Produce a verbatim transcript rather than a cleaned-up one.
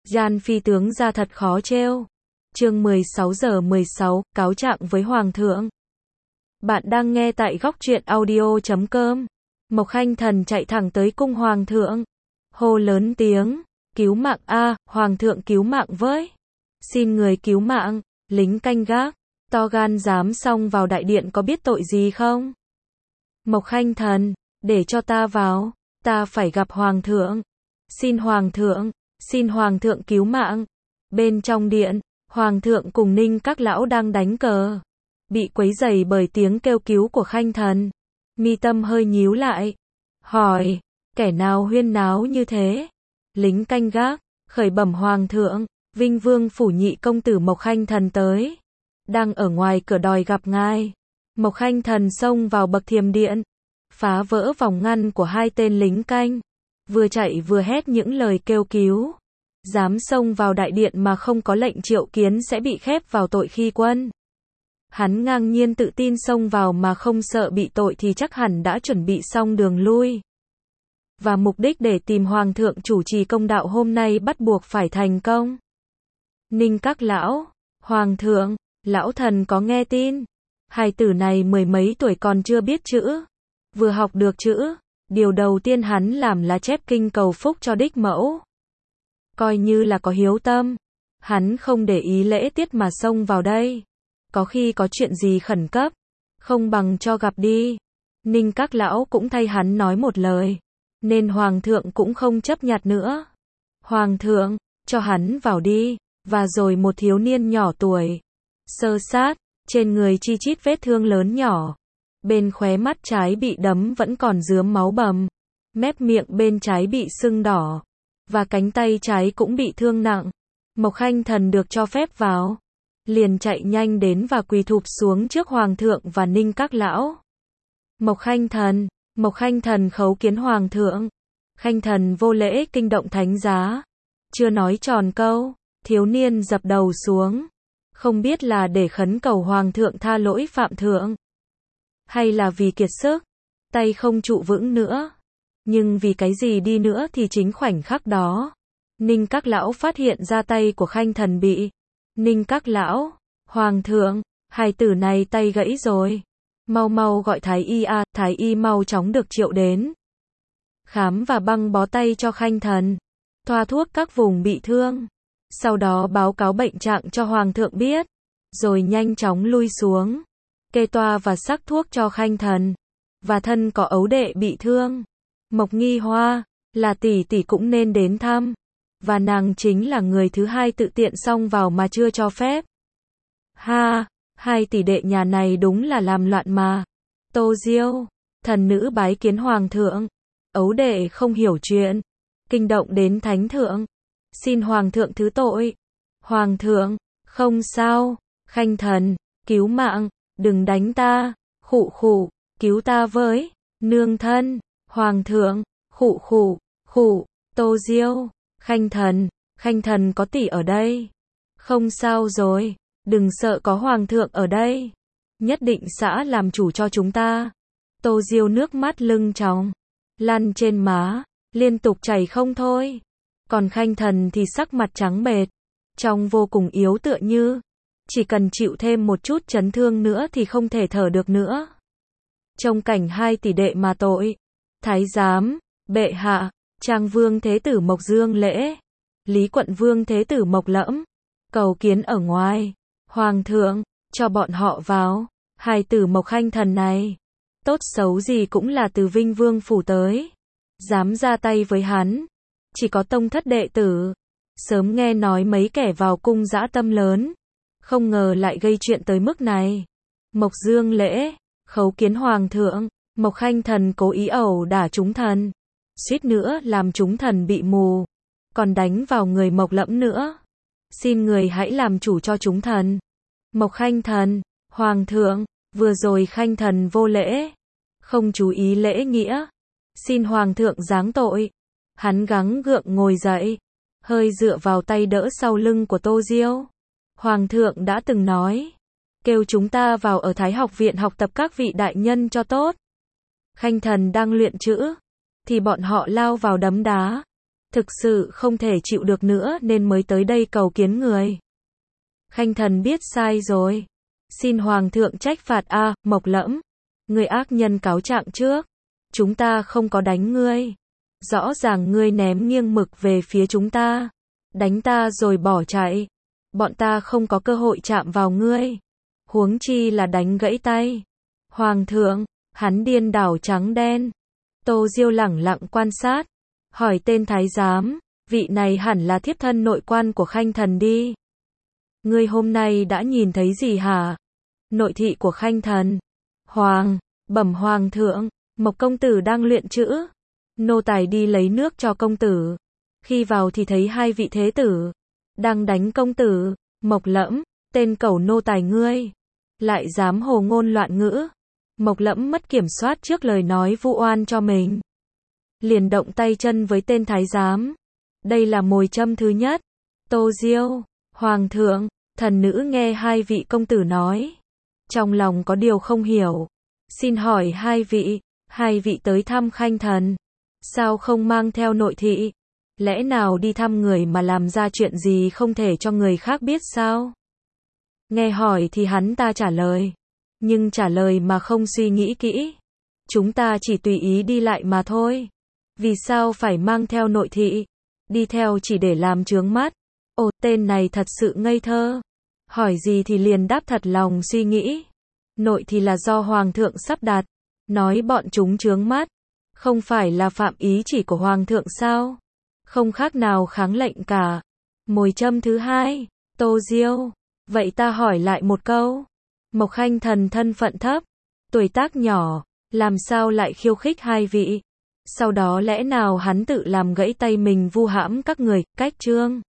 Gian phi tướng ra thật khó trêu. Chương mười sáu giờ mười sáu, cáo trạng với Hoàng thượng. Bạn đang nghe tại góc truyện audio chấm com. Mộc Khanh Thần chạy thẳng tới cung Hoàng thượng. Hô lớn tiếng, cứu mạng a, Hoàng thượng cứu mạng với. Xin người cứu mạng, lính canh gác, to gan dám xông vào đại điện có biết tội gì không? Mộc Khanh Thần, để cho ta vào, ta phải gặp Hoàng thượng. Xin Hoàng thượng, xin Hoàng thượng cứu mạng. Bên trong điện, Hoàng thượng cùng Ninh các lão đang đánh cờ. Bị quấy rầy bởi tiếng kêu cứu của Khanh Thần. Mi tâm hơi nhíu lại. Hỏi, kẻ nào huyên náo như thế? Lính canh gác, khởi bẩm Hoàng thượng, Vinh Vương phủ nhị công tử Mộc Khanh Thần tới. Đang ở ngoài cửa đòi gặp ngài. Mộc Khanh Thần xông vào bậc thiềm điện. Phá vỡ vòng ngăn của hai tên lính canh. Vừa chạy vừa hét những lời kêu cứu. Dám xông vào đại điện mà không có lệnh triệu kiến sẽ bị khép vào tội khi quân. Hắn ngang nhiên tự tin xông vào mà không sợ bị tội thì chắc hẳn đã chuẩn bị xong đường lui. Và mục đích để tìm Hoàng thượng chủ trì công đạo hôm nay bắt buộc phải thành công. Ninh các lão, Hoàng thượng, lão thần có nghe tin. Hài tử này mười mấy tuổi còn chưa biết chữ. Vừa học được chữ, điều đầu tiên hắn làm là chép kinh cầu phúc cho đích mẫu. Coi như là có hiếu tâm. Hắn không để ý lễ tiết mà xông vào đây. Có khi có chuyện gì khẩn cấp, không bằng cho gặp đi. Ninh các lão cũng thay hắn nói một lời. Nên Hoàng thượng cũng không chấp nhặt nữa. Hoàng thượng, cho hắn vào đi. Và rồi một thiếu niên nhỏ tuổi. Sơ sát, trên người chi chít vết thương lớn nhỏ. Bên khóe mắt trái bị đấm vẫn còn rướm máu bầm. Mép miệng bên trái bị sưng đỏ. Và cánh tay trái cũng bị thương nặng. Mộc Khanh Thần được cho phép vào. Liền chạy nhanh đến và quỳ thụp xuống trước Hoàng thượng và Ninh các lão. Mộc Khanh Thần, Mộc Khanh Thần khấu kiến Hoàng thượng. Khanh Thần vô lễ kinh động thánh giá. Chưa nói tròn câu, thiếu niên dập đầu xuống. Không biết là để khấn cầu Hoàng thượng tha lỗi phạm thượng. Hay là vì kiệt sức, tay không trụ vững nữa. Nhưng vì cái gì đi nữa thì chính khoảnh khắc đó. Ninh các lão phát hiện ra tay của Khanh Thần bị. Ninh các lão, Hoàng thượng, hài tử này tay gãy rồi. Mau mau gọi thái y a, thái y mau chóng được triệu đến. Khám và băng bó tay cho Khanh Thần. Thoa thuốc các vùng bị thương. Sau đó báo cáo bệnh trạng cho Hoàng thượng biết. Rồi nhanh chóng lui xuống. Kê toa và sắc thuốc cho Khanh Thần. Và thân có ấu đệ bị thương. Mộc Nghi Hoa, là tỷ tỷ cũng nên đến thăm. Và nàng chính là người thứ hai tự tiện xông vào mà chưa cho phép. Ha, hai tỷ đệ nhà này đúng là làm loạn mà. Tô Diêu, thần nữ bái kiến Hoàng thượng. Ấu đệ không hiểu chuyện. Kinh động đến thánh thượng. Xin Hoàng thượng thứ tội. Hoàng thượng, không sao. Khanh Thần, cứu mạng, đừng đánh ta. Khụ khụ, cứu ta với. Nương thân, Hoàng thượng, khụ khụ, khụ. Tô Diêu, Khanh Thần, Khanh Thần có tỷ ở đây. Không sao rồi, đừng sợ có Hoàng thượng ở đây. Nhất định xã làm chủ cho chúng ta. Tô Diêu nước mắt lưng tròng, lăn trên má, liên tục chảy không thôi. Còn Khanh Thần thì sắc mặt trắng bệch, trông vô cùng yếu tựa như. Chỉ cần chịu thêm một chút chấn thương nữa thì không thể thở được nữa. Trông cảnh hai tỷ đệ mà tội. Thái giám, bệ hạ, Trang Vương Thế tử Mộc Dương lễ. Lý Quận Vương Thế tử Mộc Lẫm. Cầu kiến ở ngoài. Hoàng thượng, cho bọn họ vào. Hài tử Mộc Khanh Thần này. Tốt xấu gì cũng là từ Vinh Vương phủ tới. Dám ra tay với hắn. Chỉ có tông thất đệ tử. Sớm nghe nói mấy kẻ vào cung dã tâm lớn. Không ngờ lại gây chuyện tới mức này. Mộc Dương lễ. Khấu kiến Hoàng thượng. Mộc Khanh Thần cố ý ẩu đả chúng thần. Suýt nữa làm chúng thần bị mù. Còn đánh vào người Mộc Lẫm nữa. Xin người hãy làm chủ cho chúng thần. Mộc Khanh Thần, Hoàng thượng, vừa rồi Khanh Thần vô lễ. Không chú ý lễ nghĩa. Xin Hoàng thượng giáng tội. Hắn gắng gượng ngồi dậy. Hơi dựa vào tay đỡ sau lưng của Tô Diêu. Hoàng thượng đã từng nói. Kêu chúng ta vào ở Thái học viện học tập các vị đại nhân cho tốt. Khanh Thần đang luyện chữ. Thì bọn họ lao vào đấm đá. Thực sự không thể chịu được nữa nên mới tới đây cầu kiến người. Khanh Thần biết sai rồi. Xin Hoàng thượng trách phạt a, Mộc Lẫm. Ngươi ác nhân cáo trạng trước. Chúng ta không có đánh ngươi. Rõ ràng ngươi ném nghiêng mực về phía chúng ta. Đánh ta rồi bỏ chạy. Bọn ta không có cơ hội chạm vào ngươi. Huống chi là đánh gãy tay. Hoàng thượng, hắn điên đảo trắng đen. Tô Diêu lẳng lặng quan sát. Hỏi tên thái giám, vị này hẳn là thiếp thân nội quan của Khanh Thần đi. Ngươi hôm nay đã nhìn thấy gì hả? Nội thị của Khanh Thần. Hoàng, bẩm Hoàng thượng, Mộc công tử đang luyện chữ. Nô tài đi lấy nước cho công tử. Khi vào thì thấy hai vị thế tử đang đánh công tử. Mộc Lẫm, tên cẩu nô tài ngươi, lại dám hồ ngôn loạn ngữ. Mộc Lẫm mất kiểm soát trước lời nói vu oan cho mình, liền động tay chân với tên thái giám. Đây là mồi châm thứ nhất. Tô Diêu, Hoàng thượng, thần nữ nghe hai vị công tử nói, trong lòng có điều không hiểu. Xin hỏi hai vị, hai vị tới thăm Khanh Thần, sao không mang theo nội thị? Lẽ nào đi thăm người mà làm ra chuyện gì không thể cho người khác biết sao? Nghe hỏi thì hắn ta trả lời, nhưng trả lời mà không suy nghĩ kỹ. Chúng ta chỉ tùy ý đi lại mà thôi. Vì sao phải mang theo nội thị? Đi theo chỉ để làm chướng mắt. Ồ, tên này thật sự ngây thơ. Hỏi gì thì liền đáp thật lòng suy nghĩ. Nội thì là do Hoàng thượng sắp đặt. Nói bọn chúng chướng mắt. Không phải là phạm ý chỉ của Hoàng thượng sao? Không khác nào kháng lệnh cả. Mồi châm thứ hai. Tô Diêu. Vậy ta hỏi lại một câu. Mộc Khanh Thần thân phận thấp, tuổi tác nhỏ, làm sao lại khiêu khích hai vị? Sau đó lẽ nào hắn tự làm gãy tay mình vu hãm các người, cách trương?